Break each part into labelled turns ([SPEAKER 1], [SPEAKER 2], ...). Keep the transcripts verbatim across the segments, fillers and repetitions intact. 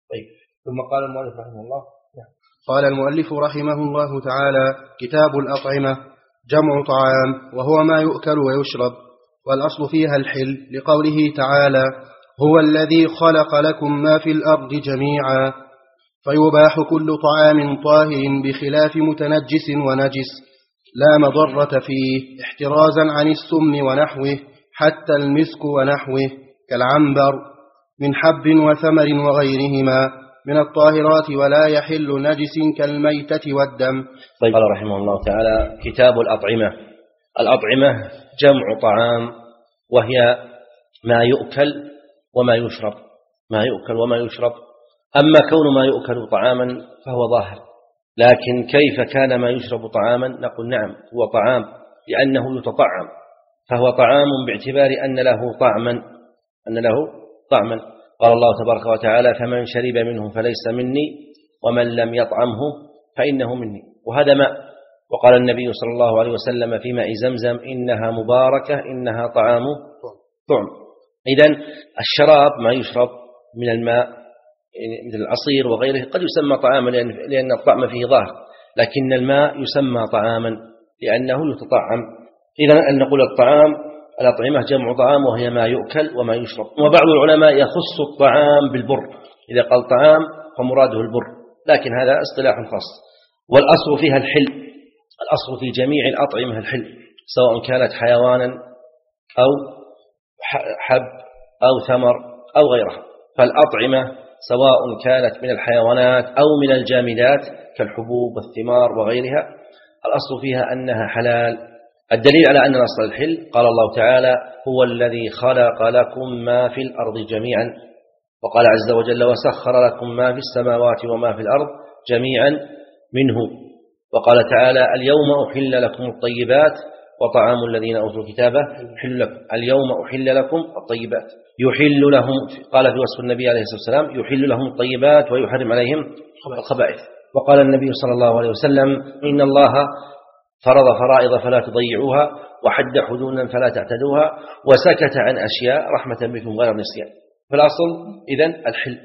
[SPEAKER 1] طيب. ثم قال المؤلف رحمه الله.
[SPEAKER 2] قال المؤلف رحمه الله تعالى: كتاب الأطعمة جمع طعام، وهو ما يؤكل ويشرب، والأصل فيها الحل، لقوله تعالى: هو الذي خلق لكم ما في الأرض جميعا. فيباح كل طعام طاهر بخلاف متنجس ونجس لا مضرة فيه، احترازا عن السم ونحوه، حتى المسك ونحوه كالعنبر من حب وثمر وغيرهما من الطاهرات، ولا يحل نجس كالميتة والدم.
[SPEAKER 1] طيب. قال رحمه الله تعالى: كتاب الأطعمة. الأطعمة جمع طعام، وهي ما يؤكل وما يشرب. ما يؤكل وما يشرب. أما كون ما يؤكل طعاما فهو ظاهر، لكن كيف كان ما يشرب طعاما؟ نقول نعم، هو طعام لأنه يتطعم، فهو طعام باعتبار أن له طعما أن له طعما قال الله تبارك وتعالى: فمن شرب منه فليس مني ومن لم يطعمه فإنه مني. وهذا ماء. وقال النبي صلى الله عليه وسلم في ماء زمزم: إنها مباركة إنها طعام طعم. إذن الشراب ما يشرب من الماء مثل العصير وغيره قد يسمى طعاما لأن الطعم فيه ظاهر، لكن الماء يسمى طعاما لأنه يتطعم. إذن أن نقول الطعام الأطعمة جمع طعام، وهي ما يؤكل وما يشرب. وبعض العلماء يخص الطعام بالبر، إذا قال طعام فمراده البر، لكن هذا اصطلاح خاص. والأصل فيها الحل. الأصل في جميع الأطعمة الحل، سواء كانت حيوانا أو حب أو ثمر أو غيرها. فالأطعمة سواء كانت من الحيوانات أو من الجامدات كالحبوب والثمار وغيرها، الأصل فيها أنها حلال. الدليل على أن الأصل الحل قال الله تعالى: هو الذي خلق لكم ما في الأرض جميعا. وقال عز وجل: وسخر لكم ما في السماوات وما في الأرض جميعا منه. وقال تعالى: اليوم أحل لكم الطيبات وطعام الذين أوتوا الكتاب حل لكم. اليوم أحل لكم الطيبات، يحل لهم، قال في وصف النبي عليه الصلاة والسلام: يحل لهم الطيبات ويحرم عليهم الخبائث. وقال النبي صلى الله عليه وسلم: إن الله فرض فرائض فلا تضيعوها، وحد حدودا فلا تعتدوها، وسكت عن أشياء رحمة بكم غير نسيان. فالأصل إذن الحل،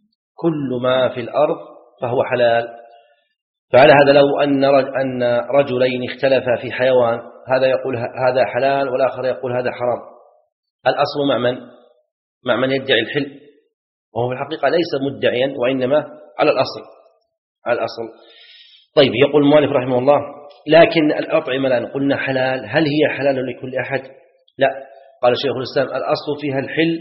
[SPEAKER 1] كل ما في الأرض فهو حلال. فعلى هذا لو أن أن رجلين اختلفا في حيوان، هذا يقول هذا حلال والآخر يقول هذا حرام، الأصل مع من؟ مع من يدعي الحل، وهو في الحقيقة ليس مدعيا، وإنما على الأصل على الأصل. طيب. يقول المؤلف رحمه الله: لكن الأطعمة الآن قلنا حلال، هل هي حلال لكل أحد؟ لا. قال شيخ الإسلام: الأصل فيها الحل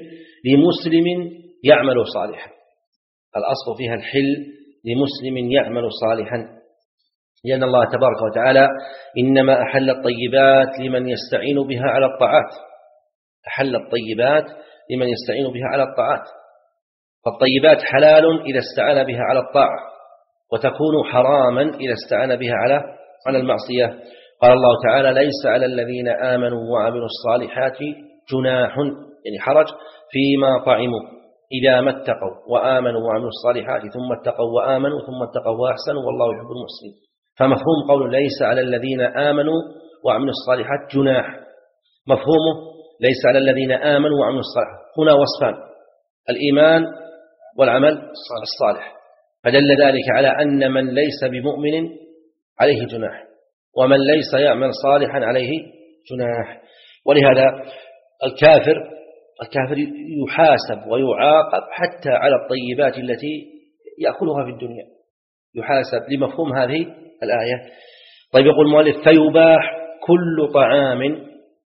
[SPEAKER 1] لمسلم يعمل صالحا. الأصل فيها الحل لمسلم يعمل صالحا، لأن الله تبارك وتعالى إنما أحل الطيبات لمن يستعين بها على الطاعات. أحل الطيبات لمن يستعين بها على الطاعات. فالطيبات حلال إذا استعان بها على الطاعة، وتكون حراما إذا استعان بها على على المعصية. قال الله تعالى: ليس على الذين آمنوا وعملوا الصالحات جناح، يعني حرج، فيما طعموا إذا ما اتقوا وآمنوا وعملوا الصالحات ثم اتقوا وآمنوا ثم اتقوا وأحسنوا والله يحب المحسنين. فمفهوم قول ليس على الذين آمنوا وعملوا الصالحات جناح، مفهومه ليس على الذين آمنوا وعملوا الصالحات. هنا وصفان: الإيمان والعمل الصالح، فدل ذلك على أن من ليس بمؤمن عليه جناح، ومن ليس يعمل صالحا عليه جناح. ولهذا الكافر الكافر يحاسب ويعاقب حتى على الطيبات التي يأكلها في الدنيا، يحاسب لمفهوم هذه الآية. طيب. يقول المؤلف: فيباح كل طعام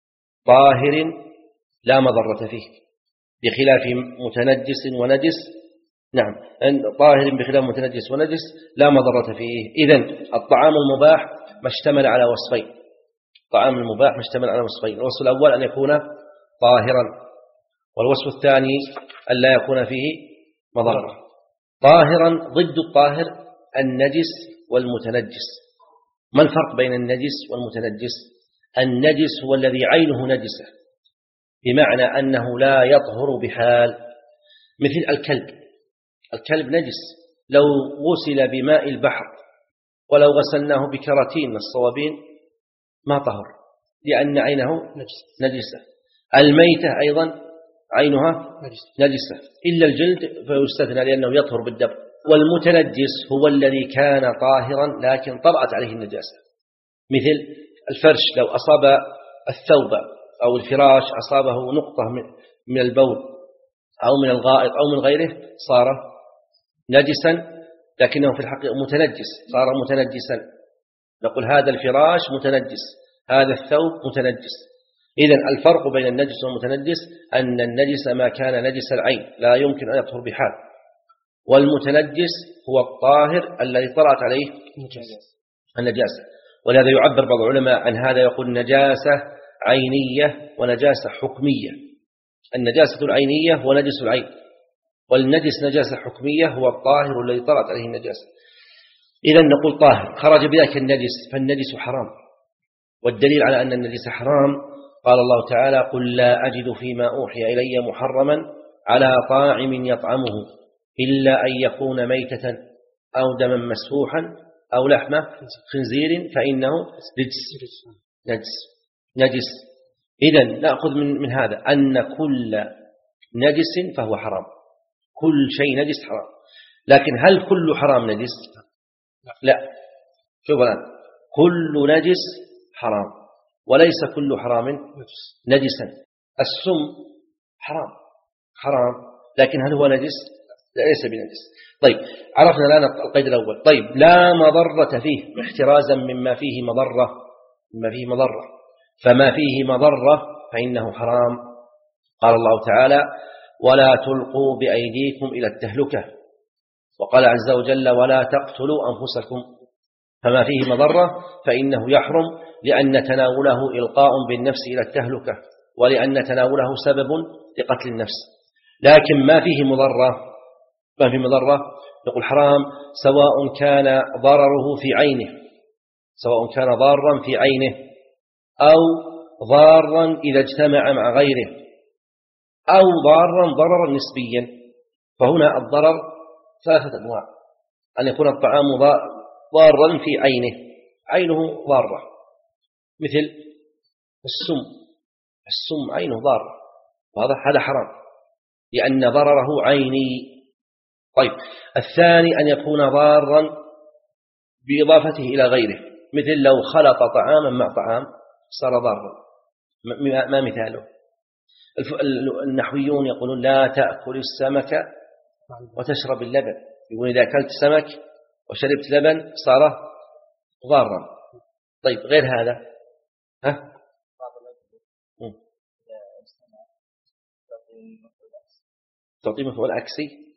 [SPEAKER 1] طاهر لا مضرة فيه بخلاف متنجس ونجس. نعم، طاهر بخلاف متنجس ونجس لا مضرة فيه. إذن الطعام المباح ما اشتمل على وصفين. الطعام المباح ما اشتمل على وصفين: الوصف الأول أن يكون طاهرا، والوصف الثاني أن لا يكون فيه مضرة. طاهرا ضد الطاهر النجس والمتنجس. ما الفرق بين النجس والمتنجس؟ النجس هو الذي عينه نجسة، بمعنى أنه لا يطهر بحال، مثل الكلب. الكلب نجس لو غسل بماء البحر ولو غسلناه بكراتين الصوابين ما طهر، لأن عينه نجسة. الميتة أيضا عينها نجسة إلا الجلد فيستثنى لأنه يطهر بالدم. والمتنجس هو الذي كان طاهرا لكن طرأت عليه النجاسة، مثل الفرش لو أصاب الثوب أو الفراش أصابه نقطة من البول أو من الغائط أو من غيره صار نجسا، لكنه في الحقيقة متنجس، صار متنجسا. نقول هذا الفراش متنجس، هذا الثوب متنجس. إذن الفرق بين النجس والمتنجس أن النجس ما كان نجس العين لا يمكن أن يطهر بحال، والمتنجس هو الطاهر الذي طرأت عليه النجاسة. ولهذا يعبر بعض العلماء عن هذا يقول نجاسة عينية ونجاسة حكمية. النجاسة العينية هو نجس العين، والنجس نجاسة حكمية هو الطاهر الذي طرأت عليه النجاسة. إذن نقول طاهر خرج بذلك النجس، فالنجس حرام. والدليل على أن النجس حرام قال الله تعالى قل لا أجد فيما أوحي إلي محرما على طاعم يطعمه إلا أن يكون ميتة أو دما مسفوحا أو لحم خنزير فإنه نجس. نجس نجس. إذن نأخذ من, من هذا أن كل نجس فهو حرام، كل شيء نجس حرام. لكن هل كل حرام نجس؟ لا. شوف الآن، كل نجس حرام وليس كل حرام نجسا. السم حرام حرام، لكن هل هو نجس؟ ليس بنجس. طيب عرفنا الآن القيد الأول. طيب لا مضرة فيه، احترازا مما فيه مضرة، مما فيه مضرة، فما فيه مضرة فإنه حرام. قال الله تعالى ولا تلقوا بأيديكم إلى التهلكة، وقال عز وجل ولا تقتلوا أنفسكم. فما فيه مضرة فإنه يحرم، لأن تناوله إلقاء بالنفس إلى التهلكة، ولأن تناوله سبب لقتل النفس. لكن ما فيه مضرة، ما فيه مضرة نقول حرام، سواء كان ضرره في عينه، سواء كان ضارا في عينه أو ضارا إذا اجتمع مع غيره، أو ضارا ضررا نسبيا. فهنا الضرر ثلاثة أنواع: أن يكون الطعام ضارا في عينه، عينه ضارة، مثل السم، السم عينه ضارة، وهذا هذا حرام لأن ضرره عيني. طيب الثاني أن يكون ضارا بإضافته إلى غيره، مثل لو خلط طعاما مع طعام صار ضارا. ما مثاله؟ النحويون يقولون لا تأكل السمك وتشرب اللبن، يقول إذا أكلت سمك وشربت لبن صار ضارا. طيب غير هذا ها؟ تعطي مفعول عكسي.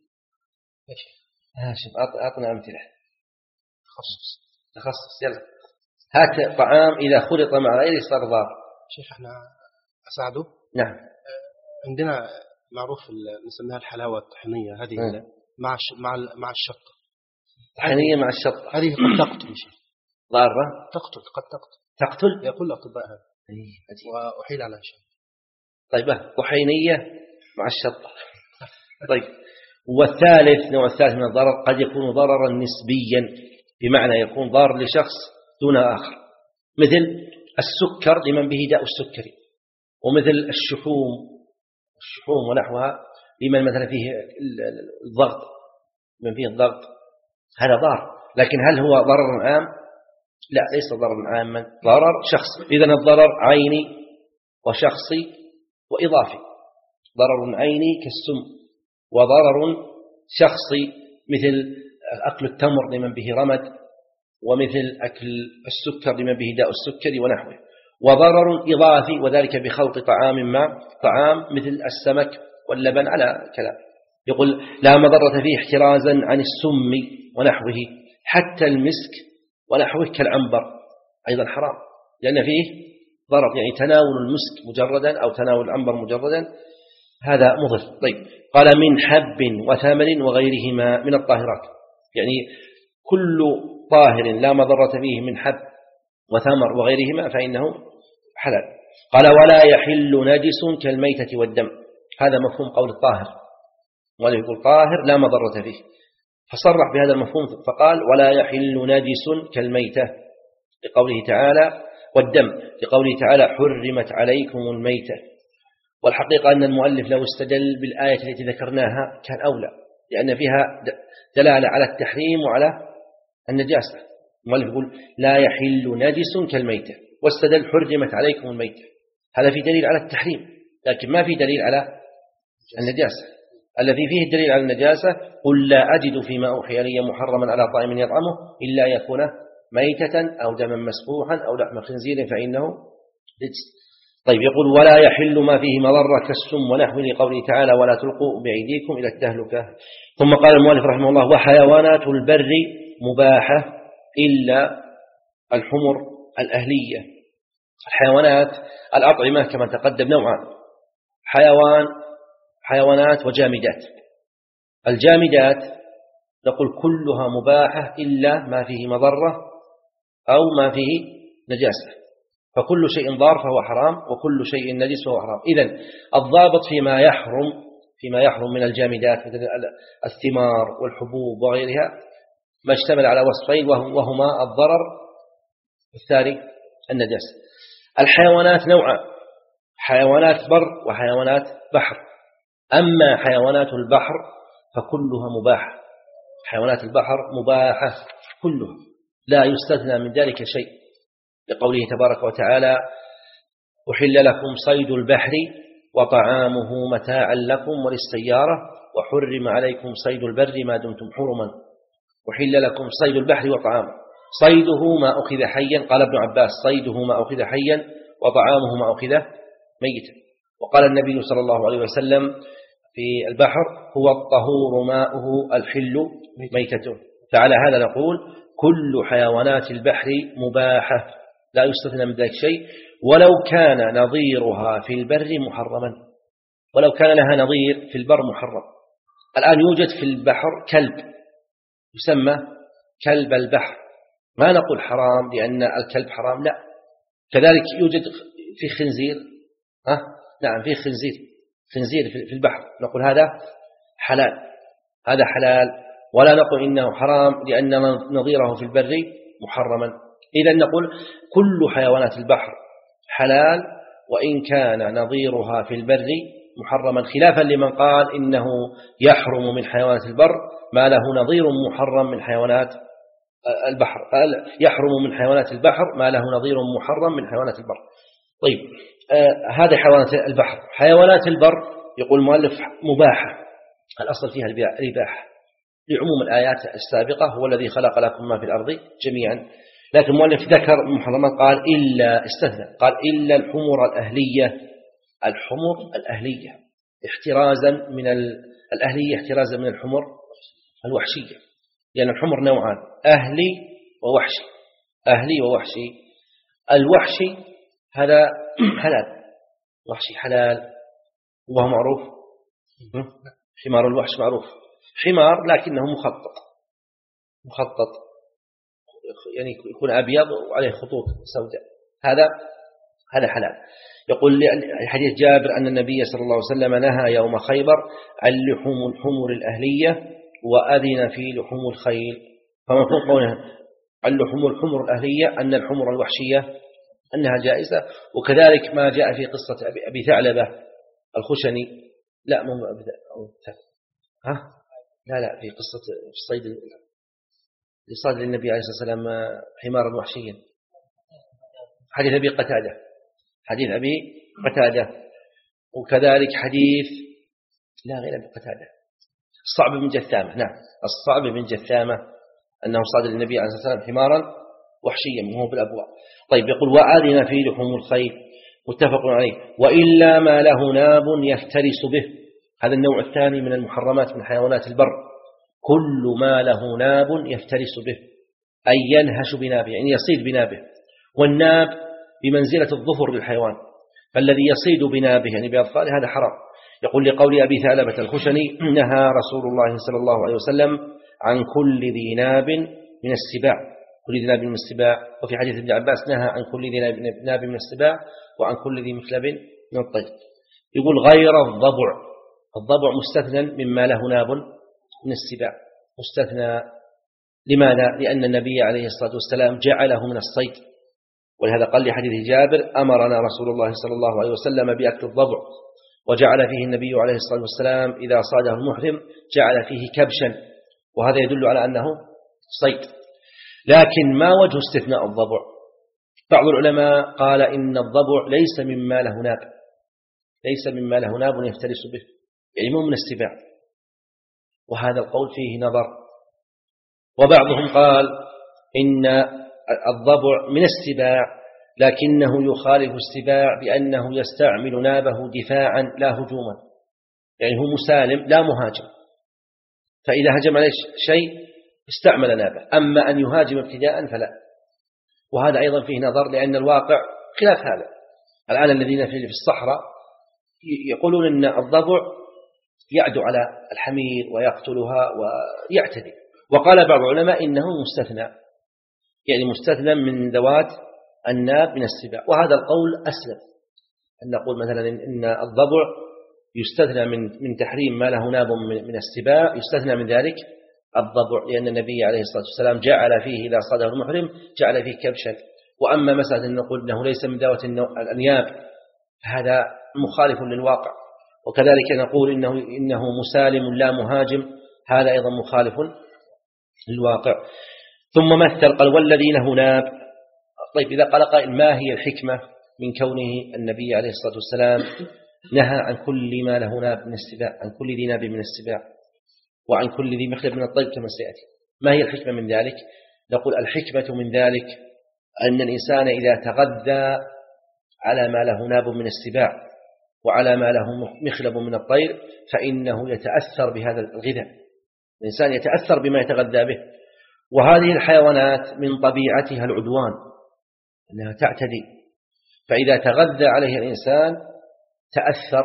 [SPEAKER 1] أعطنا أمثلة.
[SPEAKER 2] تخصص
[SPEAKER 1] تخصص يلا. هات طعام إذا خلط مع غيره صار ضار.
[SPEAKER 2] شيخ احنا أساعده.
[SPEAKER 1] نعم.
[SPEAKER 2] عندنا معروف نسميها الحلاوة الطحينية هذه م. مع مع مع الشطة.
[SPEAKER 1] طحينية مع الشطة
[SPEAKER 2] هذه قد تقتل يا شيخ.
[SPEAKER 1] ضارة.
[SPEAKER 2] تقتل قد تقتل.
[SPEAKER 1] تقتل.
[SPEAKER 2] يقول الأطباء هذا. وأحيل على شيء.
[SPEAKER 1] طيب طحينية مع الشطة. طيب. والثالث نوع الثالث من الضرر قد يكون ضررا نسبيا، بمعنى يكون ضار لشخص دون آخر، مثل السكر لمن به داء السكري، ومثل الشحوم الشحوم ونحوها لمن مثلا فيه الضغط، من فيه الضغط، هذا ضار. لكن هل هو ضرر عام؟ لا، ليس ضررا عاما، ضرر شخصي. إذن الضرر عيني وشخصي وإضافي. ضرر عيني كالسم، وضرر شخصي مثل أكل التمر لمن به رمد، ومثل أكل السكر لمن به داء السكري ونحوه. وضرر إضافي وذلك بخلط طعام مع طعام مثل السمك واللبن على كلام. يقول لا مضرة فيه احترازا عن السم ونحوه، حتى المسك ونحوه كالعنبر أيضا حرام، لأن فيه ضرر، يعني تناول المسك مجردا أو تناول العنبر مجردا هذا مضر. طيب قال من حب وثمر وغيرهما من الطاهرات، يعني كل طاهر لا مضرة فيه من حب وثمر وغيرهما فإنه حلال. قال ولا يحل نجس كالميتة والدم، هذا مفهوم قول الطاهر، ولا يقول طاهر لا مضرة فيه، فصرح بهذا المفهوم فقال ولا يحل نجس كالميتة لقوله تعالى والدم لقوله تعالى حرمت عليكم الميتة. والحقيقة أن المؤلف لو استدل بالآية التي ذكرناها كان أولى، لأن فيها دلالة على التحريم وعلى النجاسة. المؤلف يقول لا يحل نجس كالميتة، واستدل حرمت عليكم الميتة، هذا في دليل على التحريم، لكن ما في دليل على النجاسة. الذي فيه الدليل على النجاسة قل لا أجد فيما أوحي لي محرما على طائم يطعمه إلا يكون ميتة أو دما مسفوحا أو لحم خنزير فإنه رجس. طيب يقول ولا يحل ما فيه مضرة كالسم ونحو لقوله تعالى ولا تلقوا بأيديكم إلى التهلكة. ثم قال المؤلف رحمه الله وحيوانات البر مباحة إلا الحمر الأهلية. الحيوانات الأطعمة كما تقدم نوعان، حيوان حيوانات وجامدات. الجامدات نقول كلها مباحة إلا ما فيه مضرة أو ما فيه نجاسة، فكل شيء ضار فهو حرام وكل شيء نجس فهو حرام. إذن الضابط فيما يحرم فيما يحرم من الجامدات مثل الثمار والحبوب وغيرها ما اشتمل على وصفين وهما الضرر والثاني النجاسة. الحيوانات نوعان، حيوانات بر وحيوانات بحر. أما حيوانات البحر فكلها مباحة، حيوانات البحر مباحة كلها لا يستثنى من ذلك شيء، لقوله تبارك وتعالى أحل لكم صيد البحر وطعامه متاعا لكم وللسيارة وحرم عليكم صيد البر ما دمتم حرما. أحل لكم صيد البحر وطعامه، صيده ما أخذ حيا، قال ابن عباس صيده ما أخذ حيا وطعامه ما أخذ ميتا. وقال النبي صلى الله عليه وسلم في البحر هو الطهور ماؤه الحل ميتته. فعلى هذا نقول كل حيوانات البحر مباحة لا يستثنى من ذلك شيء، ولو كان نظيرها في البر محرما، ولو كان لها نظير في البر محرم. الآن يوجد في البحر كلب يسمى كلب البحر، ما نقول حرام لأن الكلب حرام، لا. كذلك يوجد في خنزير، ها؟ نعم في خنزير خنزير في البحر، نقول هذا حلال، هذا حلال، ولا نقول إنه حرام لأن نظيره في البر محرما. إذن نقول كل حيوانات البحر حلال وإن كان نظيرها في البر محرما، خلافا لمن قال إنه يحرم من حيوانات البر ما له نظير محرم من حيوانات البحر، قال يحرم من حيوانات البحر ما له نظير محرم من حيوانات البر. طيب آه هذا حيوانات البحر. حيوانات البر يقول المؤلف مباحة، الأصل فيها الإباحة لعموم الآيات السابقة هو الذي خلق لكم ما في الأرض جميعا، لكن المؤلف ذكر محرمات قال إلا استثنى، قال إلا الحمر الأهلية. الحمر الأهلية احترازا من الأهلية احترازا من الحمر الوحشية، لأن الحمر نوعان أهلي ووحشي. أهلي ووحشي، الوحشي هذا حلال، وحشي حلال وهو معروف، حمار الوحش معروف، حمار لكنه مخطط مخطط يعني يكون أبيض وعليه خطوط سوداء، هذا هذا حلال. يقول حديث جابر أن النبي صلى الله عليه وسلم نهى يوم خيبر عن لحوم الحمر الأهلية وأذن في لحوم الخيل، فمفهوم قوله عن لحوم الحمر الأهلية أن الحمر الوحشية أنها جائزة. وكذلك ما جاء في قصة أبي ثعلبة الخشني، لا مو أبي ها لا لا في قصة الصيد لصاد للنبي عليه الصلاة والسلام حمارا وحشيا، حديث أبي قتادة، حديث أبي قتادة. وكذلك حديث لا غير أبي قتادة الصعب بن جثامة، نعم الصعب بن جثامة أنه صاد للنبي عليه الصلاة والسلام حمارا وحشيا وهو بالأبواء. طيب يقول وآذن في لحوم الخيل متفق عليه. وإلا ما له ناب يفترس به، هذا النوع الثاني من المحرمات من حيوانات البر، كل ما له ناب يفترس به أي ينهش بنابه يعني يصيد بنابه، والناب بمنزلة الظفر للحيوان، فالذي يصيد بنابه يعني بأظفاره هذا حرام. يقول لقول أبي ثعلبة الخشني نهى رسول الله صلى الله عليه وسلم عن كل ذي ناب من السباع، كل ذي ناب من السباع. وفي حديث ابن عباس نهى عن كل ذي ناب من السباع وعن كل ذي مخلب من الطير. يقول غير الضبع، الضبع مستثنى مما له ناب من السباع، مستثنى. لماذا؟ لأن النبي عليه الصلاة والسلام جعله من الصيد، ولهذا قال لحديث جابر أمرنا رسول الله صلى الله عليه وسلم بأكل الضبع وجعل فيه النبي عليه الصلاة والسلام إذا صاده المحرم جعل فيه كبشا، وهذا يدل على أنه صيد. لكن ما وجه استثناء الضبع؟ بعض العلماء قال إن الضبع ليس مما له ناب، ليس مما له ناب يفترس به، يعني مو من السباع، وهذا القول فيه نظر. وبعضهم قال إن الضبع من السباع لكنه يخالف السباع بأنه يستعمل نابه دفاعا لا هجوما، يعني هو مسالم لا مهاجم، فإذا هجم عليه شيء استعمل نابه، أما أن يهاجم ابتداء فلا. وهذا أيضا فيه نظر، لأن الواقع خلاف هذا. الآن الذين في الصحراء يقولون أن الضبع يعدو على الحمير ويقتلها ويعتدي، وقال بعض العلماء إنه مستثنى، يعني مستثنى من ذوات الناب من السباع، وهذا القول أسلم، أن نقول مثلا إن الضبع يستثنى من من تحريم ما له ناب من السباع، يستثنى من ذلك الضبع، لأن النبي عليه الصلاة والسلام جعل فيه إذا صاده المحرم جعل فيه كبشا. وأما مسألة أن نقول أنه ليس من ذوات الأنياب هذا مخالف للواقع، وكذلك نقول إنه إنه مسالم لا مهاجم، هذا أيضا مخالف للواقع. ثم مثل قال والذي له ناب. طيب إذا قال قائل ما هي الحكمة من كونه النبي عليه الصلاة والسلام نهى عن كل ما له ناب من السباع، عن كل ذي ناب من السباع، وعن كل ذي مخلب من الطير كما سيأتي؟ ما هي الحكمة من ذلك؟ نقول الحكمة من ذلك أن الإنسان إذا تغذى على ما له ناب من السباع وعلى ما له مخلب من الطير فإنه يتأثر بهذا الغذاء، الإنسان يتأثر بما يتغذى به. وهذه الحيوانات من طبيعتها العدوان، أنها تعتدي، فإذا تغذى عليها الإنسان تأثر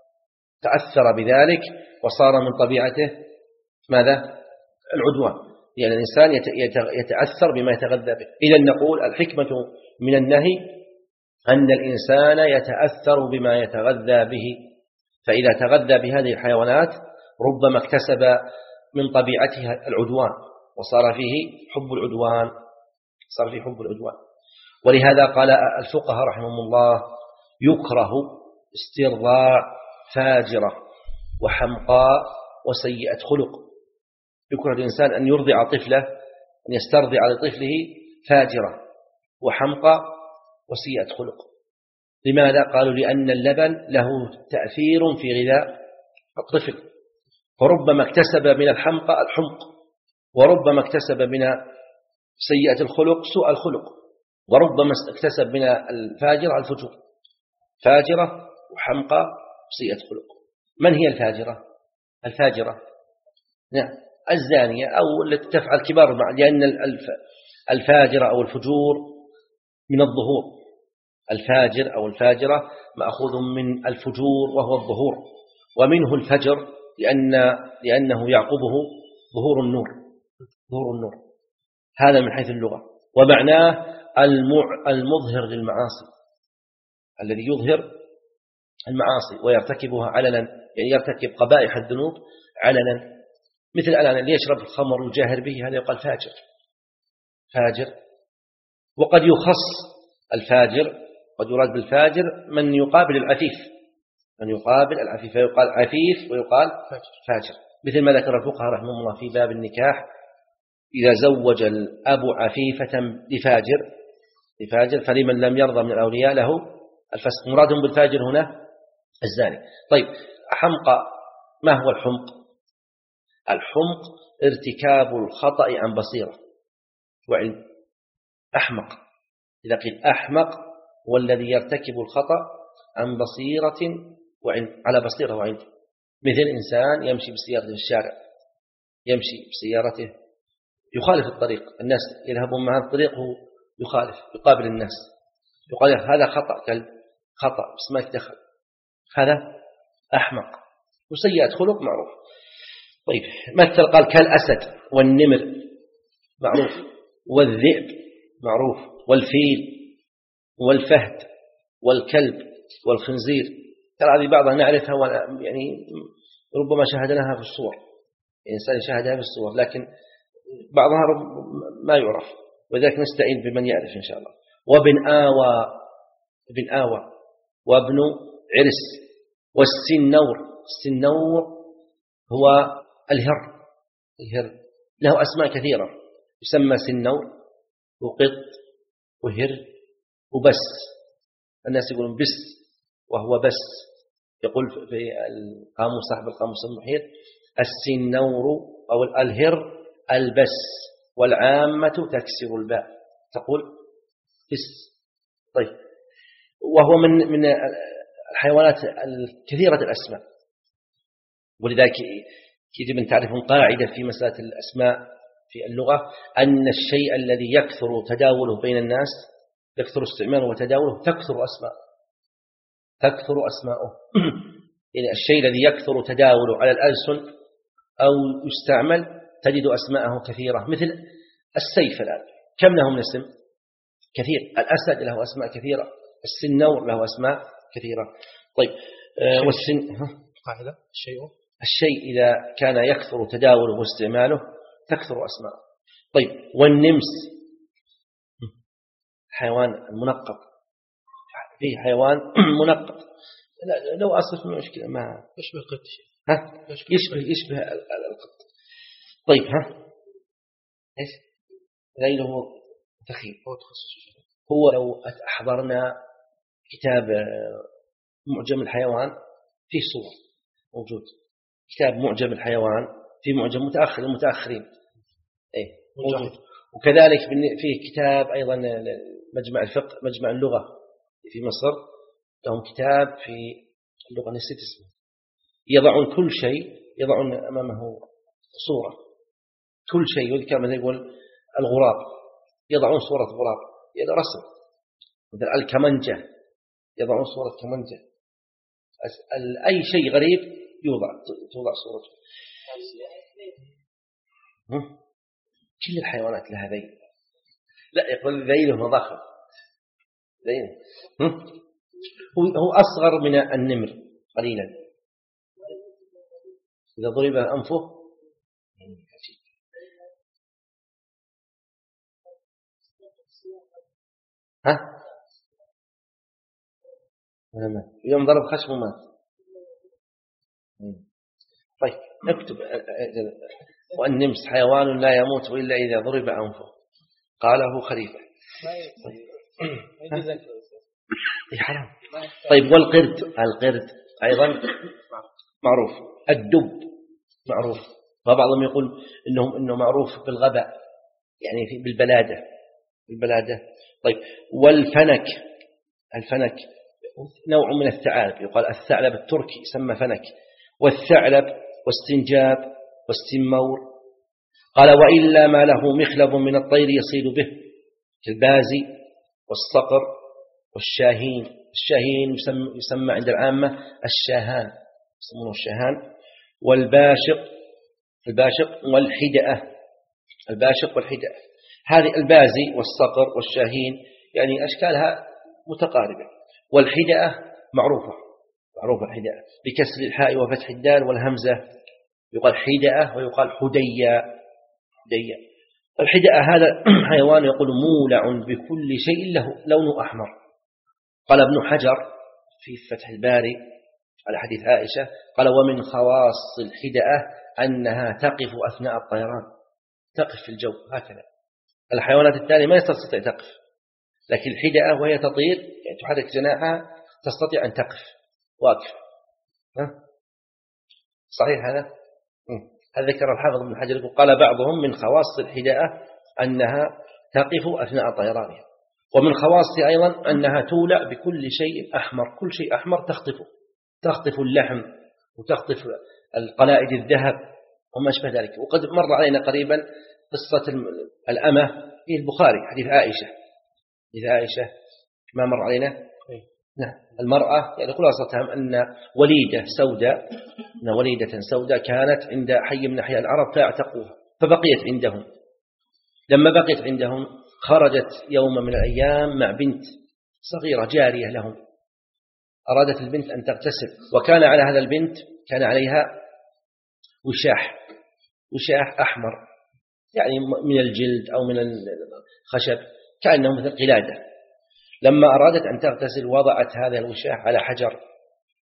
[SPEAKER 1] تأثر بذلك وصار من طبيعته ماذا؟ العدوان، يعني الإنسان يتأثر بما يتغذى به. إذا نقول الحكمة من النهي أن الإنسان يتأثر بما يتغذى به، فإذا تغذى بهذه الحيوانات ربما اكتسب من طبيعتها العدوان وصار فيه حب العدوان، صار فيه حب العدوان. ولهذا قال الفقهاء رحمهم الله يكره استرضاع فاجرة وحمقاء وسيئة خلق. يكره الإنسان أن يرضع طفله، أن يسترضع لطفله فاجرة وحمقى وسيئة خلق. لماذا؟ قالوا لأن اللبن له تأثير في غذاء الطفل، فربما اكتسب من الحمقى الحمق، وربما اكتسب من سيئة الخلق سوء الخلق، وربما اكتسب من الفاجرة الفجور. فاجرة وحمقى وسيئة خلق. من هي الفاجرة؟ الفاجرة نعم الزانية أو التي تفعل كبار المعاصي، لأن الفاجرة أو الفجور من الظهور، الفاجر أو الفاجرة مأخوذ من الفجور وهو الظهور، ومنه الفجر لأن لأنه يعقبه ظهور النور، ظهور النور. هذا من حيث اللغة. ومعناه المظهر للمعاصي، الذي يظهر المعاصي ويرتكبها علنا، يعني يرتكب قبائح الذنوب علنا، مثل الآن اللي يشرب الخمر ويجاهر به هذا يقال فاجر فاجر. وقد يخص الفاجر، قد يراد بالفاجر من يقابل العفيف، من يقابل العفيف فيقال عفيف ويقال فاجر، مثل ما ذكر الفقهاء رحمهم الله في باب النكاح إذا زوج الأب عفيفة لفاجر لفاجر فلمن لم يرضى من الأولياء له الفسق. مرادهم بالفاجر هنا الزاني. طيب حمقى، ما هو الحمق؟ الحمق ارتكاب الخطأ عن بصيرة وعلم. أحمق إذا قيل أحمق والذي يرتكب الخطأ عن بصيرة وعلم، على بصيرة وعلم. مثل إنسان يمشي بسيارته في الشارع، يمشي بسيارته يخالف الطريق، الناس يذهبون معه الطريق هو يخالف، يقابل الناس، يقال هذا خطأ كلب خطأ بس ما يتدخل، هذا أحمق. وسيئة خلق معروف. طيب مثل قال كالأسد والنمر معروف، والذئب معروف، والفيل والفهد والكلب والخنزير. ترى هذه بعضها نعرفها يعني ربما شاهدناها في الصور، الإنسان يشاهدها في الصور، لكن بعضها ما يعرف، وذلك نستعين بمن يعرف إن شاء الله. وابن آوى، ابن آوى وابن عرس والسنور، السنور هو الهر، الهر له أسماء كثيرة، يسمى سنور وقط وهر وبس. الناس يقولون بس وهو بس. يقول في القاموس صاحب القاموس المحيط السنور أو الهر البس، والعامة تكسر الباء تقول بس. طيب، وهو من من الحيوانات الكثيرة الأسماء، ولذلك يجب أن تعرفون قاعدة في مسألة الأسماء في اللغة، أن الشيء الذي يكثر تداوله بين الناس، يكثر استعماله وتداوله، تكثر أسماء تكثر أسماؤه. يعني الشيء الذي يكثر تداوله على الألسن أو يستعمل تجد أسماءه كثيرة، مثل السيف الآن كم له من اسم؟ كثير. الأسد له أسماء كثيرة، السنور له أسماء كثيرة. طيب، آه والسن
[SPEAKER 2] قاعدة الشيء
[SPEAKER 1] الشيء إذا كان يكثر تداوله واستعماله تكثر أسماءه. طيب، والنمس حيوان المنقط، فيه حيوان منقط، لا لو أصف من مشكلة، ما
[SPEAKER 2] يشبه القط شيء،
[SPEAKER 1] ها يشبه يشبه القط. طيب، ها ايش ذيله تخيل
[SPEAKER 2] هو تخصص.
[SPEAKER 1] هو لو أحضرنا كتاب معجم الحيوان فيه صور موجود، كتاب معجم الحيوان في معجم متأخر المتأخرين ايه موجود. وكذلك فيه كتاب أيضا مجمع الفقه مجمع اللغة في مصر، لهم كتاب في اللغة نسيت اسمه، يضعون كل شيء، يضعون أمامه صورة كل شيء. يذكر مثلا يقول الغراب، يضعون صورة غراب، يضع رسم. مثل الكمنجة، يضعون صورة كمنجة. أي شيء غريب يوضع توضع صورته. كل الحيوانات لها ذيل، لا يقول ذيله ضخم، ذيله هو أصغر من النمر قليلا، إذا ضرب أنفه ها يوم ضرب خشمه مات. طيب، نكتب والنمس حيوان لا يموت إلا إذا ضرب أنفه، قاله خليفة. حرام. طيب، والقرد، القرد أيضا معروف. الدب معروف، وبعضهم يقول إنه إنه معروف بالغباء، يعني في بالبلادة بالبلادة. طيب، والفنك، الفنك نوع من الثعالب، يقال الثعلب التركي يسمى فنك. والثعلب واستنجاب واستنمور. قال وإلا ما له مخلب من الطير يصيد به، كالبازي والصقر والشاهين. الشاهين يسمى, يسمى عند العامة الشاهان، يسمونه الشاهان. والباشق، الباشق والحدأة، الباشق والحدأة. هذه البازي والصقر والشاهين يعني أشكالها متقاربة. والحدأة معروفة، معروفة الحدأة بكسر الحاء وفتح الدال والهمزة، يقال حدأة ويقال حدية. حدية. الحدأة هذا حيوان يقول مولع بكل شيء له لونه أحمر. قال ابن حجر في فتح الباري على حديث عائشة، قال ومن خواص الحدأة أنها تقف أثناء الطيران، تقف في الجو هكذا. الحيوانات الثانية ما تستطيع تقف، لكن الحدأة وهي تطير يعني تحرك جناحها تستطيع أن تقف واقف. ها؟ صحيح هذا؟ هذا ذكر الحافظ ابن حجر، قال بعضهم من خواص الحدأة أنها تقف أثناء طيرانها. ومن خواصها أيضا أنها تولع بكل شيء أحمر، كل شيء أحمر تخطفه، تخطف اللحم وتخطف القلائد الذهب وما أشبه ذلك. وقد مر علينا قريبا قصة الأمة في البخاري، حديث عائشة، حديث عائشة ما مر علينا. نعم، المرأة يعني خلاصتها أن وليدة سوداء، أن وليدة سوداء كانت عند حي من أحياء العرب فاعتقوها، فبقيت عندهم. لما بقيت عندهم خرجت يوم من الأيام مع بنت صغيرة جارية لهم، أرادت البنت أن تغتسل، وكان على هذا البنت كان عليها وشاح، وشاح أحمر يعني من الجلد أو من الخشب كأنه مثل قلادة. لما أرادت أن تغتسل وضعت هذا الوشاح على حجر،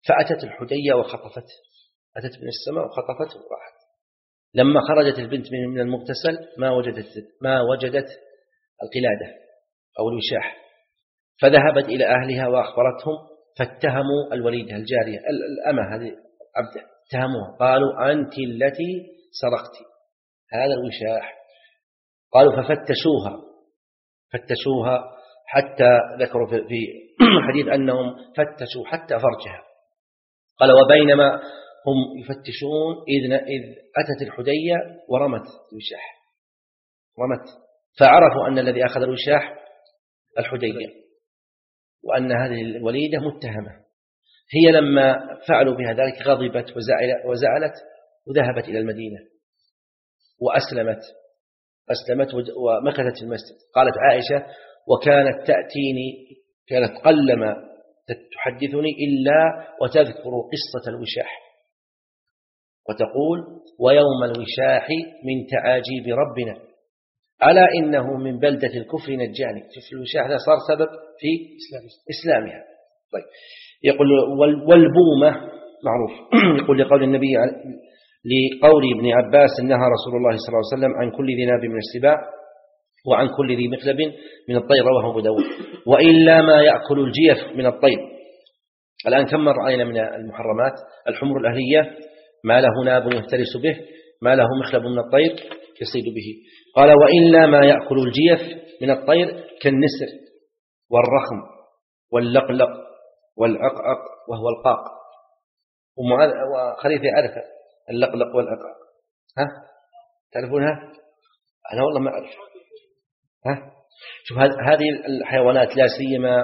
[SPEAKER 1] فأتت الحدية وخطفته، أتت من السماء وخطفته وراحت. لما خرجت البنت من المغتسل ما وجدت ما وجدت القلادة أو الوشاح، فذهبت إلى أهلها وأخبرتهم، فاتهموا الوليدة الجارية الأمة هذه عبده، اتهموها قالوا أنت التي سرقت هذا الوشاح. قالوا ففتشوها فتشوها حتى ذكروا في حديث أنهم فتشوا حتى فرجها. قال وبينما هم يفتشون إذ إذ أتت الحدية ورمت الوشاح، رمت، فعرفوا أن الذي أخذ الوشاح الحدية وأن هذه الوليدة متهمة. هي لما فعلوا بها ذلك غضبت وزعلت وذهبت إلى المدينة وأسلمت أسلمت ومكثت في المسجد. قالت عائشة وكانت تأتيني، كانت قلما تحدثني إلا وتذكر قصة الوشاح وتقول ويوم الوشاح من تعاجيب ربنا ألا إنه من بلدة الكفر نجاني. شوف الوشاح هذا صار سبب في إسلامها. طيب يقول والبومة معروف يقول لقول النبي لقول ابن عباس نهى رسول الله صلى الله عليه وسلم عن كل ذي ناب من السباع وعن كل ذي مخلب من الطير، رواه أبو داود. وإلا ما يأكل الجيف من الطير. الآن كم مر علينا من المحرمات؟ الحمر الأهلية ما له ناب يفترس به، ما له مخلب من الطير يصيد به. قال وإلا ما يأكل الجيف من الطير كالنسر والرخم واللقلق والعقعق وهو القاق. وخليفة يعرف اللقلق والعقعق، ها تعرفونها؟ أنا والله ما أعرف. ها شوف هذه الحيوانات لا سيما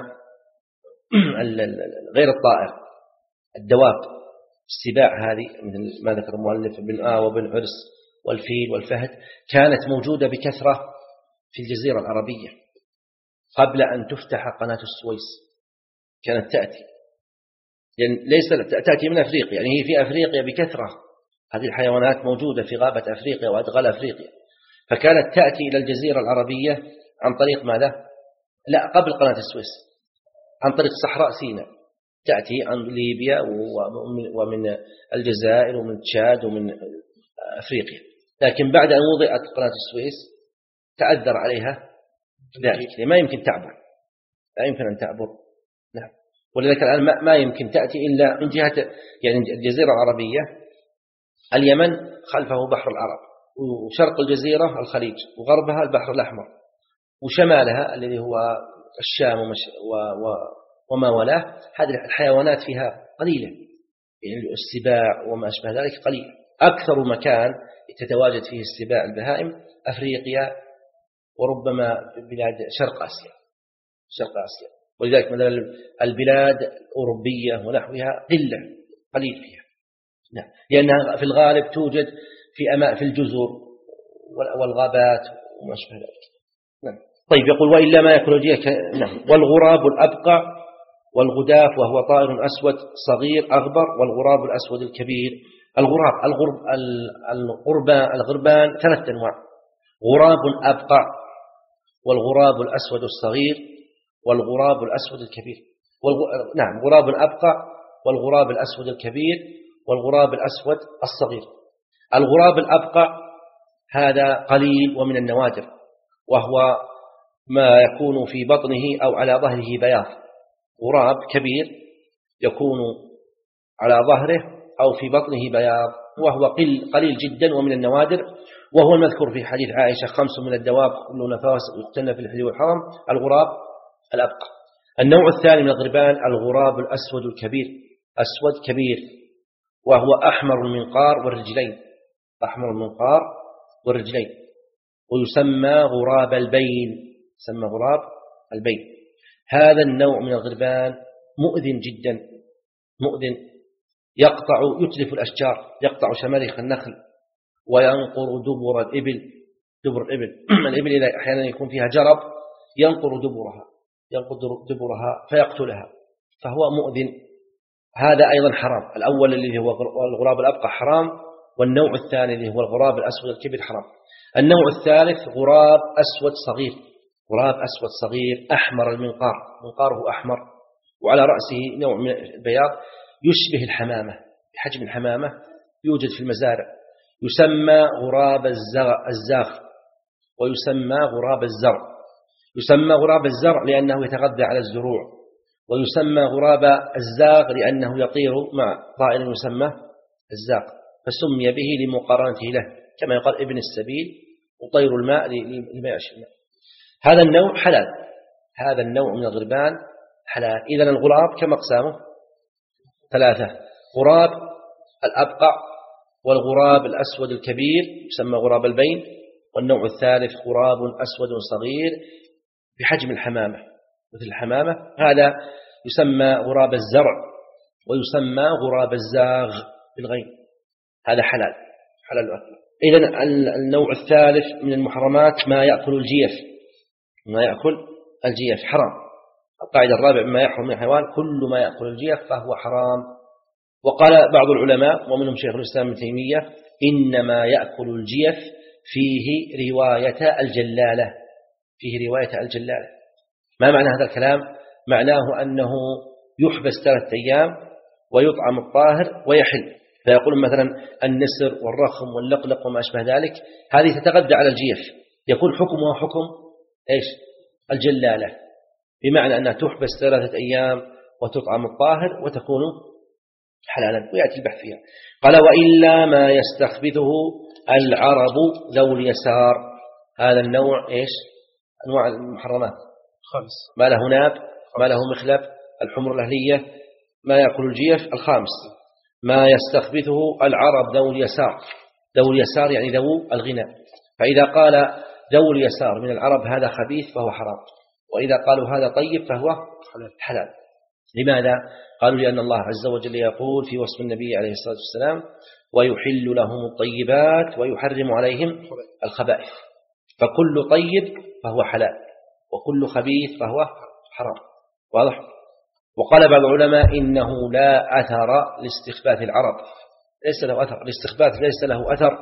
[SPEAKER 1] غير الطائر، الدواب، السباع هذه مثل ما ذكر المؤلف ابن آ وابن عرس والفيل والفهد كانت موجودة بكثرة في الجزيرة العربية قبل أن تفتح قناة السويس. كانت تأتي يعني ليس تأتي من أفريقيا، يعني هي في أفريقيا بكثرة. هذه الحيوانات موجودة في غابة أفريقيا وأدغال أفريقيا، فكانت تأتي إلى الجزيرة العربية عن طريق ماذا؟ لا قبل قناة السويس، عن طريق صحراء سيناء، تأتي عن ليبيا ومن الجزائر ومن تشاد ومن أفريقيا. لكن بعد أن وضعت قناة السويس تأثر عليها ذلك، ما يمكن تعبر، لا يمكن أن تعبر. نعم. ولذلك الآن ما يمكن تأتي إلا من جهة يعني الجزيرة العربية، اليمن خلفه بحر العرب، وشرق الجزيرة الخليج، وغربها البحر الأحمر، وشمالها الذي هو الشام ومش و و وما ولاه. هذه الحيوانات فيها قليلة، يعني السباع وما أشبه ذلك قليل. أكثر مكان تتواجد فيه السباع البهائم أفريقيا وربما بلاد شرق آسيا شرق آسيا ولذلك مثلا البلاد الأوروبية ونحوها قلة قليل فيها. نعم. لأنها في الغالب توجد في أماء في الجزر والغابات وما أشبه ذلك. نعم. طيب يقول وإلا ما يأكل الجيف. نعم. والغراب الأبقع والغداف وهو طائر أسود صغير أغبر، والغراب الأسود الكبير. الغراب الغرب الغربان الغربان ثلاث أنواع: غراب أبقع، والغراب الأسود الصغير، والغراب الأسود الكبير. والغ... نعم غراب أبقع والغراب الأسود الكبير والغراب الأسود الصغير. الغراب الأبقع هذا قليل ومن النوادر، وهو ما يكون في بطنه أو على ظهره بياض. غراب كبير يكون على ظهره أو في بطنه بياض، وهو قليل جدا ومن النوادر، وهو المذكور في حديث عائشة: خمس من الدواب كل نفاس يقتلن في الحل والحرم. الغراب الأبقع. النوع الثاني من الغربان الغراب الأسود الكبير، أسود كبير، وهو أحمر المنقار والرجلين، أحمر المنقار والرجلين، ويسمى غراب البين، يسمى غراب البين. هذا النوع من الغربان مؤذن جدا، مؤذن، يقطع يتلف الأشجار، يقطع شماريخ النخل، وينقر دبر الإبل، دبر الإبل الإبل إذا أحيانا يكون فيها جرب ينقر دبرها، ينقر دبرها فيقتلها، فهو مؤذن. هذا أيضا حرام. الأول الذي هو الغراب الأبقع حرام، والنوع الثاني الذي هو الغراب الأسود الكبير حرام. النوع الثالث غراب أسود صغير، غراب أسود صغير أحمر المنقار، منقاره أحمر، وعلى رأسه نوع من البياض، يشبه الحمامة بحجم الحمامة، يوجد في المزارع، يسمى غراب الزاغ ويسمى غراب الزرع. يسمى غراب الزرع لأنه يتغذى على الزروع، ويسمى غراب الزاغ لأنه يطير مع طائر يسمى الزاغ، فسمي به لمقارنته له، كما يقال ابن السبيل وطير الماء لما يعيش الماء. هذا النوع حلال، هذا النوع من الغربان حلال. إذن الغراب كم أقسامه؟ ثلاثة: غراب الأبقع، والغراب الأسود الكبير يسمى غراب البين، والنوع الثالث غراب أسود صغير بحجم الحمامة مثل الحمامة، هذا يسمى غراب الزرع ويسمى غراب الزاغ بالغين، هذا حلال حلال الأكل. إذن النوع الثالث من المحرمات ما يأكل الجيف، ما يأكل الجيف حرام. القاعدة الرابعة ما يحرم من الحيوان كل ما يأكل الجيف فهو حرام. وقال بعض العلماء ومنهم شيخ الإسلام ابن تيمية إنما يأكل الجيف فيه رواية الجلالة، فيه رواية الجلالة. ما معنى هذا الكلام؟ معناه أنه يحبس ثلاثة أيام ويطعم الطاهر ويحل، فيقول مثلا النسر والرخم واللقلق وما أشبه ذلك، هذه تتغذى على الجيف، يكون حكمها حكم إيش؟ الجلالة، بمعنى أنها تحبس ثلاثة أيام وتطعم الطاهر وتكون حلالا، ويأتي البحث فيها. قال وإلا ما يستخبثه العرب ذو اليسار، هذا النوع إيش؟ أنواع المحرمات
[SPEAKER 2] خامس،
[SPEAKER 1] ما له ناب، ما له مخلب، الحمر الأهلية، ما يأكل الجيف. الخامس ما يستخبثه العرب ذو اليسار، ذو اليسار يعني ذو الغنى، فإذا قال ذو اليسار من العرب هذا خبيث فهو حرام، وإذا قالوا هذا طيب فهو حلال. لماذا؟ قالوا لأن الله عز وجل يقول في وصف النبي عليه الصلاة والسلام ويحل لهم الطيبات ويحرم عليهم الخبائث، فكل طيب فهو حلال وكل خبيث فهو حرام. واضح؟ وقال بعض العلماء إنه لا أثر لاستخباث العرب، ليس له أثر، الاستخباث ليس له أثر،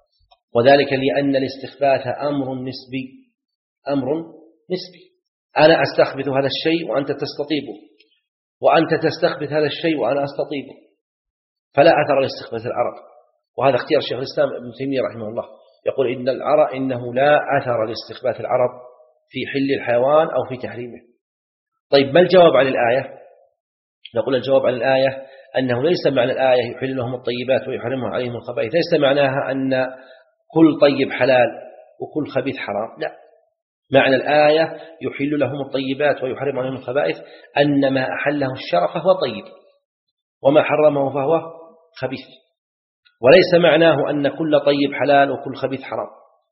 [SPEAKER 1] وذلك لأن الاستخباث أمر نسبي، أمر نسبي. أنا أستخبث هذا الشيء وأنت تستطيبه، وأنت تستخبث هذا الشيء وأنا أستطيبه، فلا أثر لاستخباث العرب. وهذا اختيار شيخ الإسلام ابن تيمية رحمه الله، يقول إن العرب إنه لا أثر لاستخباث العرب في حل الحيوان أو في تحريمه. طيب ما الجواب عن الآية؟ نقول الجواب عن الآية أنه ليس معنى الآية يحل لهم الطيبات ويحرم عليهم الخبائث، ليس معناها أن كل طيب حلال وكل خبيث حرام، لا، معنى الآية يحل لهم الطيبات ويحرم عليهم الخبائث أن ما أحله الشرع فهو طيب وما حرمه فهو خبيث، وليس معناه أن كل طيب حلال وكل خبيث حرام.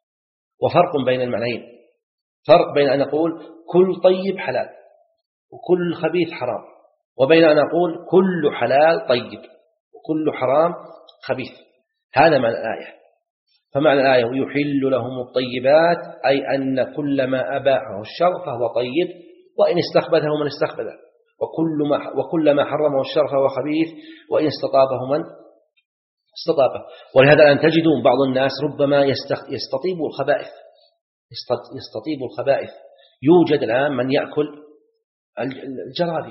[SPEAKER 1] وفرق بين المعنيين، فرق بين أن نقول كل طيب حلال وكل خبيث حرام، وبين أن نقول كل حلال طيب وكل حرام خبيث، هذا معنى الآية. فمعنى الآية يحل لهم الطيبات أي أن كل ما أباحه الشرع فهو طيب، وإن استخبثه من استخبثه، وكل ما, وكل ما حرمه الشرع فهو خبيث، وإن استطابه من استطابه. ولهذا الآن تجدون بعض الناس ربما يستطيب الخبائث، يستطيب الخبائث. يوجد الآن من يأكل الجرادي،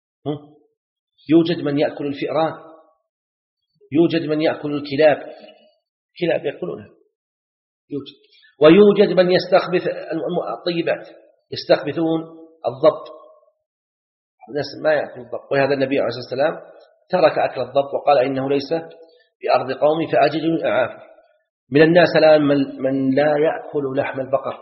[SPEAKER 1] يوجد من يأكل الفئران، يوجد من يأكل الكلاب، كلاب يأكلونها يوجد، ويوجد من يستخبث الطيبات، يستخبثون الضب، الناس ما يأكل الضب. وهذا النبي عليه الصلاة والسلام ترك أكل الضب وقال إنه ليس بأرض قومي فأجد أعافه. من الناس الآن من, من لا يأكل لحم البقر،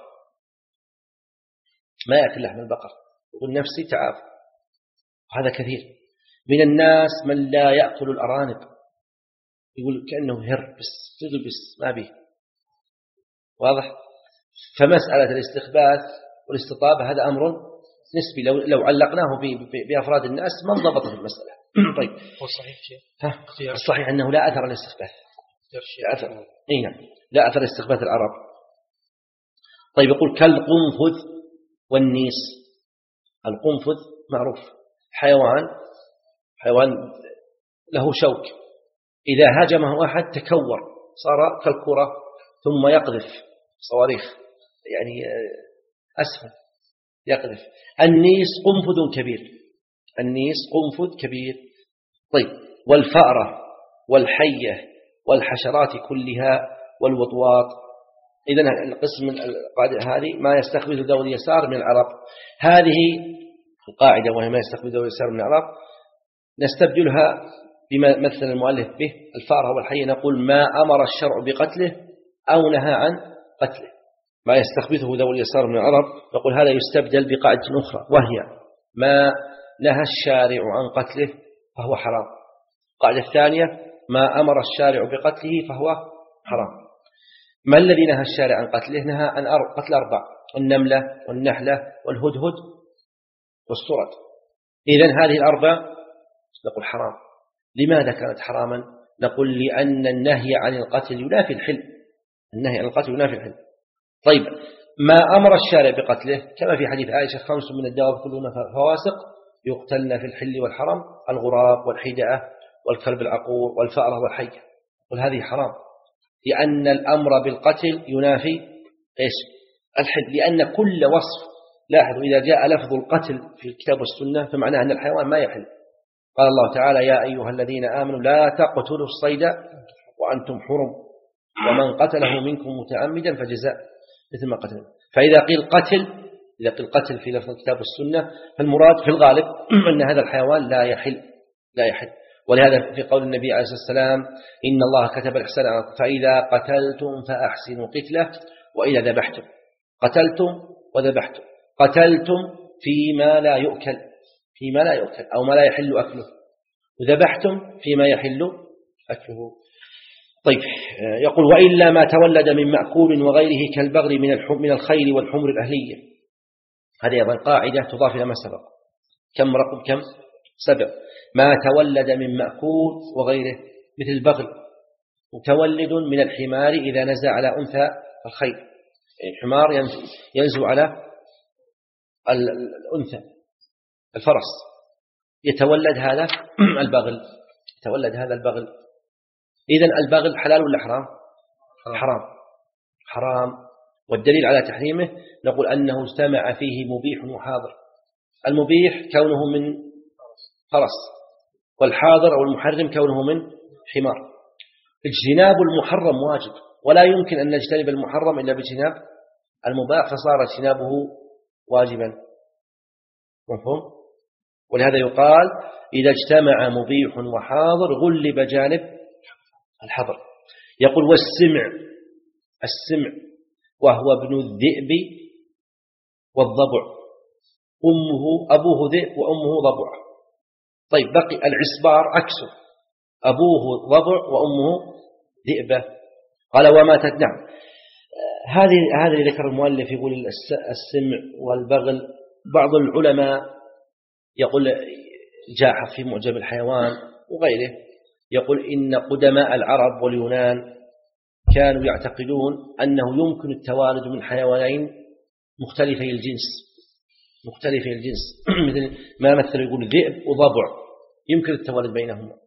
[SPEAKER 1] ما يأكل لحم البقر، يقول نفسي تعافى، وهذا كثير. من الناس من لا يأكل الأرانب، يقول كأنه هر بس بس ما به. واضح؟ فمسألة الاستخباث والاستطابة هذا أمر نسبي، لو لو علقناه بأفراد الناس ما انضبطت المسألة. طيب
[SPEAKER 2] والصحيح شيء
[SPEAKER 1] الصحيح أنه لا أثر الاستخباث، لا أثر إيه نعم لا أثر استخباث العرب. طيب يقول كالقنفذ والنيس. القنفذ معروف حيوان، حيوان له شوك، إذا هاجمه أحد تكور صار كالكرة ثم يقذف صواريخ يعني أسفل يقذف. النيس قنفذ كبير، النيس قنفذ كبير. طيب، والفأرة والحية والحشرات كلها والوطواط. إذن القسم القاعدة هذه ما يستخبث ذوي اليسار من العرب. هذه القاعدة وهي ما يستخبث ذوي اليسار من العرب نستبدلها بما مثل المؤلف به الفأرة والحية، نقول ما أمر الشرع بقتله أو نهى عن قتله. ما يستخبثه ذوي اليسار من العرب نقول هذا يستبدل بقاعدة أخرى، وهي ما نهى الشارع عن قتله فهو حرام. القاعدة الثانية ما أمر الشارع بقتله فهو حرام. ما الذي نهى الشارع عن قتله؟ نهى عن قتل أربع: النملة والنحلة والهدهد والصرد. إذن هذه الأربع نقول حرام. لماذا كانت حراما؟ نقول لأن النهي عن القتل ينافي الحل. النهي عن القتل ينافي الحل. طيب، ما أمر الشارع بقتله كما في حديث عائشة: خمس من الدواب كلهن فواسق يقتلن في الحل والحرم: الغراب والحيدأة والكلب العقور والفأرة والحية. قل هذه حرام لأن الأمر بالقتل ينافي إيش؟ الحل. لأن كل وصف، لاحظوا إذا جاء لفظ القتل في الكتاب والسنة فمعناه أن الحيوان ما يحل. قال الله تعالى: يا أيها الذين آمنوا لا تقتلوا الصيد وأنتم حرم ومن قتله منكم متعمدا فجزاء مثل ما قتل. فإذا قيل قتل إذا قيل قتل في لفظ الكتاب والسنة فالمراد في الغالب أن هذا الحيوان لا يحل لا يحل ولهذا في قول النبي عليه الصلاة والسلام: إن الله كتب الإحسان فإذا قتلتم فأحسنوا قتله وإذا ذبحتم. قتلتم وذبحتم. قتلتم فيما لا يؤكل فيما لا يؤكل أو ما لا يحل أكله، وذبحتم فيما يحل أكله. طيب، يقول: وإلا ما تولد من مأكول وغيره كالبغل من من الخيل والحمر الأهلية. هذه أيضا قاعدة تضاف إلى ما سبق. كم رقم كم؟ سبع. ما تولد من مأكول وغيره مثل البغل، متولد من الحمار إذا نزع على أنثى الخيل. الحمار ينزو على الأنثى الفرس، يتولد هذا البغل يتولد هذا البغل. إذن البغل حلال ولا حرام؟ حرام حرام. والدليل على تحريمه نقول أنه اجتمع فيه مبيح وحاضر. المبيح كونه من فرس، والحاضر أو المحرم كونه من حمار. اجتناب المحرم واجب، ولا يمكن أن نجتنب المحرم إلا باجتناب المباح، فصار اجتنابه واجبا. مفهوم؟ ولهذا يقال: إذا اجتمع مبيح وحاضر غلب جانب الحظر. يقول: والسمع السمع وهو ابن الذئب والضبع، أمه أبوه ذئب وأمه ضبع. طيب، بقي العصبار عكسه، أبوه ضبع وأمه ذئبة. قال: وما تدنع. هذه هذا ذكر المؤلف يقول السمع والبغل. بعض العلماء يقول جاء في معجم الحيوان وغيره يقول إن قدماء العرب واليونان كانوا يعتقدون أنه يمكن التوالد من حيوانين مختلفي الجنس مختلفي الجنس مثل ما مثل يقول ذئب وضبع، يمكن التوالد بينهما،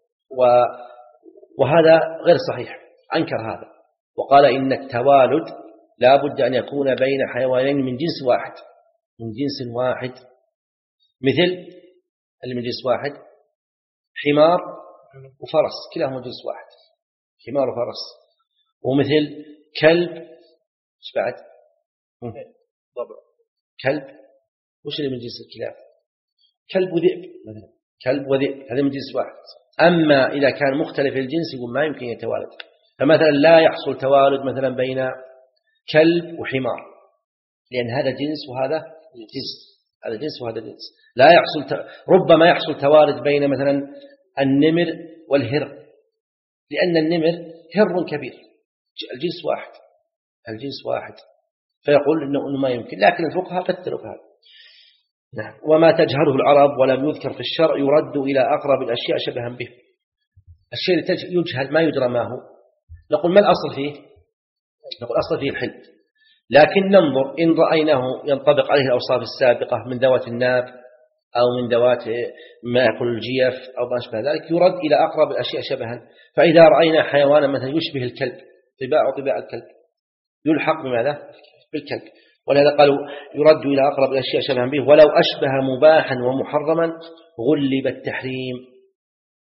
[SPEAKER 1] وهذا غير صحيح، أنكر هذا وقال إن التوالد لا بد أن يكون بين حيوانين من جنس واحد من جنس واحد مثل اللي من جنس واحد حمار وفرس، كلاهما جنس واحد، حمار وفرس. ومثل كلب، ايش بعد؟ ضبع. كلب وش اللي من جنس الكلاب؟ كلب وذئب مثلا، كلب وذئب هذا من جنس واحد. أما إذا كان مختلف الجنس يقول ما يمكن يتوالد. فمثلا لا يحصل توالد مثلا بين كلب وحمار، لأن هذا جنس وهذا جنس، هذا جنس وهذا جنس. لا يحصل ت... ربما يحصل توالد بين مثلا النمر والهر، لأن النمر هر كبير، الجنس واحد الجنس واحد فيقول إنه ما يمكن، لكن الفقهاء قتلوا هذا. نعم. وما تجهله العرب ولم يذكر في الشرع يرد إلى أقرب الأشياء شبها به. الشيء يجهل ما يدرى ما هو، نقول ما الأصل فيه؟ نقول الأصل فيه الحل، لكن ننظر إن رأيناه ينطبق عليه الأوصاف السابقة من ذوات الناب أو من ذوات ما يأكل الجيف أو ما أشبه ذلك يرد إلى أقرب الأشياء شبها. فإذا رأينا حيوانا مثلا يشبه الكلب، طباع طباع الكلب، يلحق بماذا؟ بالكلب. ولهذا قالوا يرد إلى أقرب الأشياء شبها به، ولو أشبه مباحا ومحرما غلب التحريم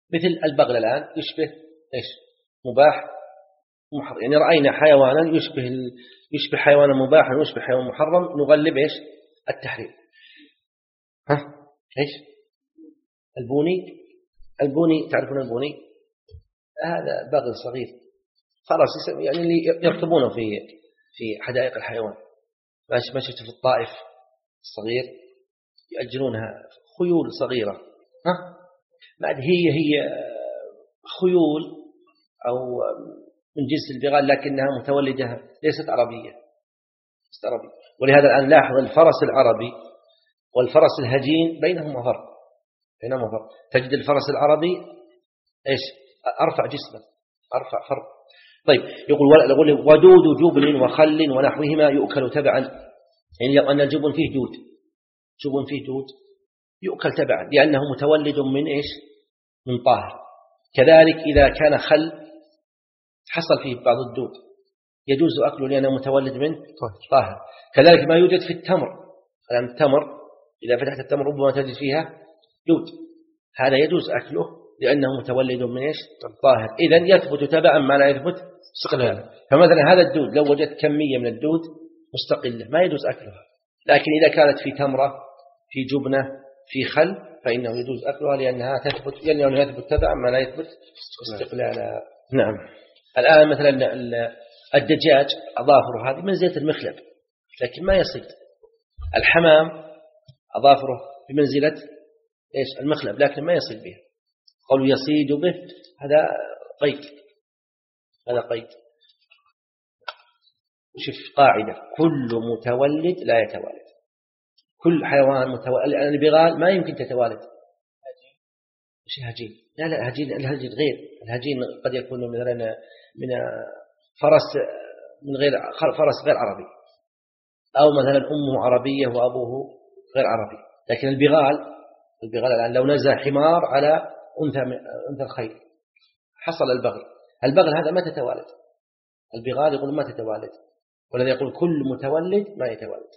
[SPEAKER 1] مثل البغل الآن يشبه إيش مباح محرم، يعني رأينا حيوانا يشبه يشبه حيوانا مباحا ويشبه حيوان محرم نغلب إيش التحريم. ها إيش البوني، البوني تعرفون البوني؟ هذا بغل صغير خلاص يعني اللي يركبونه في في حدائق الحيوان، ما شفت في الطائف الصغير يأجرونها خيول صغيرة، ها بعد هي هي خيول أو من جنس البغال لكنها متولدة ليست عربية، ليست عربية. ولهذا الآن لاحظ الفرس العربي والفرس الهجين بينهما فرق، بينهما فرق. تجد الفرس العربي إيش أرفع جسما، أرفع فرق. طيب يقول ودود جبن وخل ونحوهما يؤكل تبعا، يعني أن الجبن فيه دود، جبن فيه دود يؤكل تبعا لأنه متولد من إيش من طاهر. كذلك إذا كان خل حصل فيه بعض الدود يجوز أكله لأنه متولد من طاهر. كذلك ما يوجد في التمر، الآن التمر إذا فتحت التمر ربما تجد فيها دود، هذا يجوز أكله لأنه متولد من إيش طاهر. إذن يثبت تبعا ما لا يثبت مستقلا. فمثلا هذا الدود لو وجدت كمية من الدود مستقلة ما يجوز أكلها، لكن إذا كانت في تمرة في جبنة في خل فإنه يجوز أكلها لأنها تثبت، لأنه يثبت تبعا ما لا يثبت استقلالا. نعم. الآن مثلا الدجاج أظافره هذه منزلة المخلب لكن ما يصيد. الحمام أظافره بمنزلة إيش المخلب لكن ما يصيد به. قالوا يصيد به، هذا قيد، هذا قيد. وشوف قاعدة كل متولد لا يتوالد، كل حيوان متولد. البغال ما يمكن تتوالد. مش الهجين، لا لا هجين، الهجين غير، الهجين قد يكون من من فرس من غير فرس غير عربي، أو مثلا أمه عربية وأبوه غير عربي. لكن البغال، البغال الآن لو نزل حمار على أنثى أنثى الخيل حصل البغل. البغل هذا ما تتوالد، البغال يقول ما تتوالد، والذي يقول كل متولد ما يتوالد.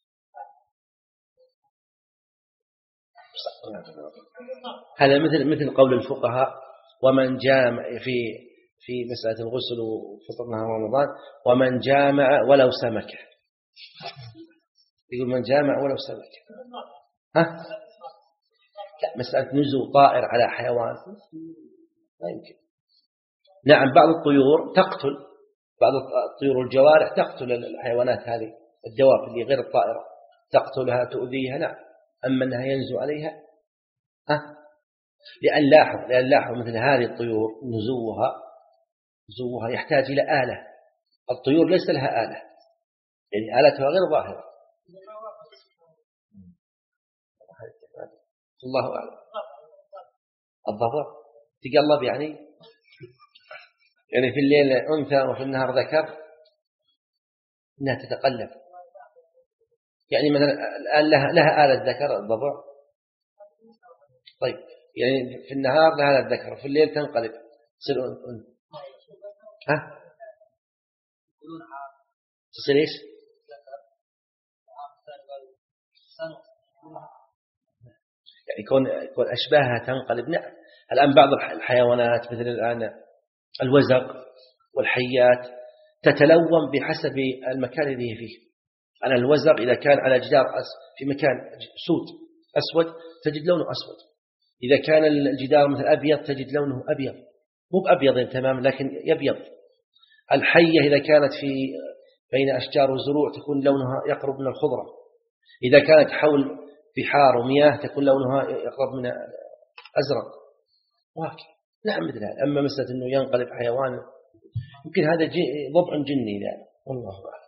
[SPEAKER 1] هذا مثل مثل قول الفقهاء ومن جامع في في مسألة الغسل وفطرنا رمضان ومن جامع ولو سمكة، يقول من جامع ولو سمكة. ها لا، مسألة نزو طائر على حيوان لا يمكن. نعم بعض الطيور تقتل، بعض الطيور الجوارح تقتل الحيوانات هذه، الدواب اللي غير الطائرة تقتلها تؤذيها، نعم. أما أنها ينزو عليها ها لأن لاحظ لأن لاحظ مثل هذه الطيور نزوها نزوها يحتاج إلى آلة، الطيور ليس لها آلة، يعني آلتها غير ظاهرة. الله أعلم. الضبع تقلب يعني يعني في الليل أنثى وفي النهار ذكر، إنها تتقلب. يعني مثلا الآن لها لها آلة ذكر الضبع، طيب يعني في النهار لها آلة ذكر وفي الليل تنقلب تصير أنثى. ها تصير إيش؟ يعني يكون يكون أشباهها تنقلب. نعم. الآن بعض الحيوانات مثل الآن الوزغ والحيات تتلون بحسب المكان الذي هي فيه. أنا الوزغ إذا كان على جدار في مكان سود أسود تجد لونه أسود، إذا كان الجدار مثل أبيض تجد لونه أبيض، مو بأبيض تمام لكن يبيض. الحية إذا كانت في بين أشجار وزروع تكون لونها يقرب من الخضرة، إذا كانت حول بحار ومياه تكون لونها يقرب من أزرق وهكذا. نعم مثل هذا. أما مسألة أنه ينقلب حيوان يمكن هذا ضبع جني، لا والله أعلم.